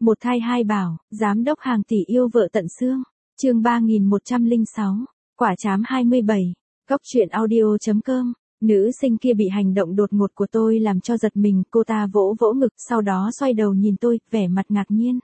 Một thai hai bảo, giám đốc hàng tỷ yêu vợ tận xương. Chương 3106, quả trám 27. Góc truyện audio.com. Nữ sinh kia bị hành động đột ngột của tôi làm cho giật mình, cô ta vỗ vỗ ngực, sau đó xoay đầu nhìn tôi, vẻ mặt ngạc nhiên.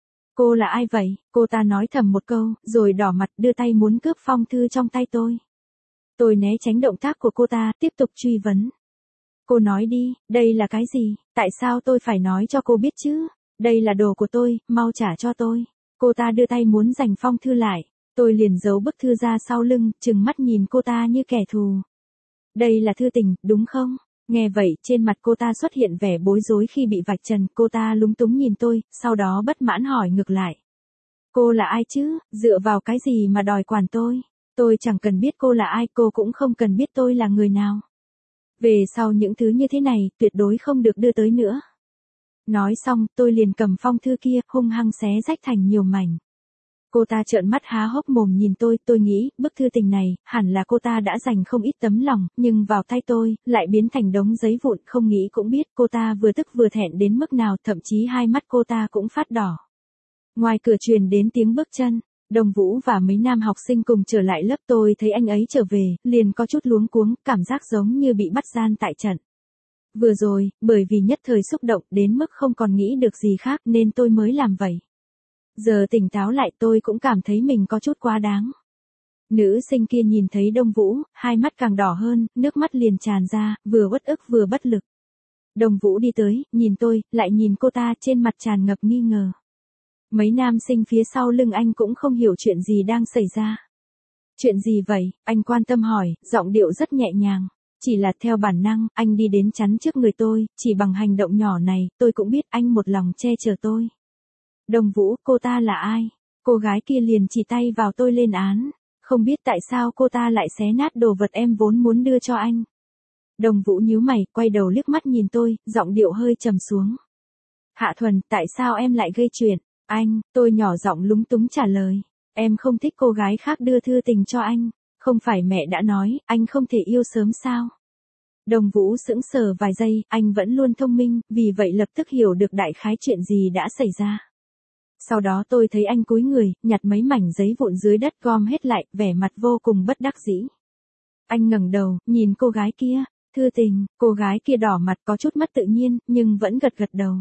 Cô là ai vậy? Cô ta nói thầm một câu, rồi đỏ mặt đưa tay muốn cướp phong thư trong tay tôi. Tôi né tránh động tác của cô ta, tiếp tục truy vấn. Cô nói đi, đây là cái gì? Tại sao tôi phải nói cho cô biết chứ? Đây là đồ của tôi, mau trả cho tôi. Cô ta đưa tay muốn giành phong thư lại. Tôi liền giấu bức thư ra sau lưng, trừng mắt nhìn cô ta như kẻ thù. Đây là thư tình, đúng không? Nghe vậy, trên mặt cô ta xuất hiện vẻ bối rối khi bị vạch trần, cô ta lúng túng nhìn tôi, sau đó bất mãn hỏi ngược lại. Cô là ai chứ, dựa vào cái gì mà đòi quản tôi? Tôi chẳng cần biết cô là ai, cô cũng không cần biết tôi là người nào. Về sau những thứ như thế này, tuyệt đối không được đưa tới nữa. Nói xong, tôi liền cầm phong thư kia, hung hăng xé rách thành nhiều mảnh. Cô ta trợn mắt há hốc mồm nhìn tôi nghĩ, bức thư tình này, hẳn là cô ta đã dành không ít tấm lòng, nhưng vào tay tôi, lại biến thành đống giấy vụn, không nghĩ cũng biết cô ta vừa tức vừa thẹn đến mức nào, thậm chí hai mắt cô ta cũng phát đỏ. Ngoài cửa truyền đến tiếng bước chân, Đồng Vũ và mấy nam học sinh cùng trở lại lớp, tôi thấy anh ấy trở về, liền có chút luống cuống, cảm giác giống như bị bắt gian tại trận. Vừa rồi, bởi vì nhất thời xúc động đến mức không còn nghĩ được gì khác nên tôi mới làm vậy. Giờ tỉnh táo lại tôi cũng cảm thấy mình có chút quá đáng. Nữ sinh kia nhìn thấy Đông Vũ, hai mắt càng đỏ hơn, nước mắt liền tràn ra, vừa uất ức vừa bất lực. Đồng Vũ đi tới, nhìn tôi, lại nhìn cô ta, trên mặt tràn ngập nghi ngờ. Mấy nam sinh phía sau lưng anh cũng không hiểu chuyện gì đang xảy ra. Chuyện gì vậy? Anh quan tâm hỏi, giọng điệu rất nhẹ nhàng. Chỉ là theo bản năng, anh đi đến chắn trước người tôi, chỉ bằng hành động nhỏ này, tôi cũng biết anh một lòng che chở tôi. Đồng Vũ, cô ta là ai? Cô gái kia liền chỉ tay vào tôi lên án. Không biết tại sao cô ta lại xé nát đồ vật em vốn muốn đưa cho anh. Đồng Vũ nhíu mày, quay đầu liếc mắt nhìn tôi, giọng điệu hơi trầm xuống. Hạ Thuần, tại sao em lại gây chuyện? Anh, tôi nhỏ giọng lúng túng trả lời. Em không thích cô gái khác đưa thư tình cho anh. Không phải mẹ đã nói, anh không thể yêu sớm sao? Đồng Vũ sững sờ vài giây, anh vẫn luôn thông minh, vì vậy lập tức hiểu được đại khái chuyện gì đã xảy ra. Sau đó tôi thấy anh cúi người, nhặt mấy mảnh giấy vụn dưới đất gom hết lại, vẻ mặt vô cùng bất đắc dĩ. Anh ngẩng đầu, nhìn cô gái kia, thư tình, cô gái kia đỏ mặt có chút mất tự nhiên, nhưng vẫn gật gật đầu.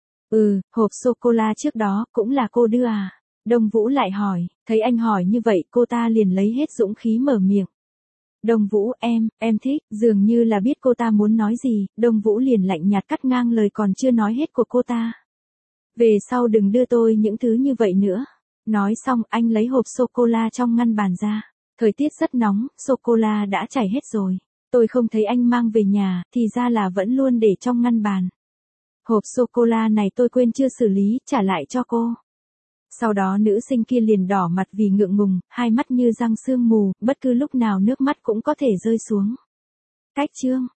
Hộp sô-cô-la trước đó, cũng là cô đưa à? Đồng Vũ lại hỏi, thấy anh hỏi như vậy, cô ta liền lấy hết dũng khí mở miệng. Đồng Vũ, em thích, dường như là biết cô ta muốn nói gì, Đồng Vũ liền lạnh nhạt cắt ngang lời còn chưa nói hết của cô ta. Về sau đừng đưa tôi những thứ như vậy nữa. Nói xong, anh lấy hộp sô-cô-la trong ngăn bàn ra. Thời tiết rất nóng, sô-cô-la đã chảy hết rồi. Tôi không thấy anh mang về nhà, thì ra là vẫn luôn để trong ngăn bàn. Hộp sô-cô-la này tôi quên chưa xử lý, trả lại cho cô. Sau đó nữ sinh kia liền đỏ mặt vì ngượng ngùng, hai mắt như răng sương mù, bất cứ lúc nào nước mắt cũng có thể rơi xuống. Cách chương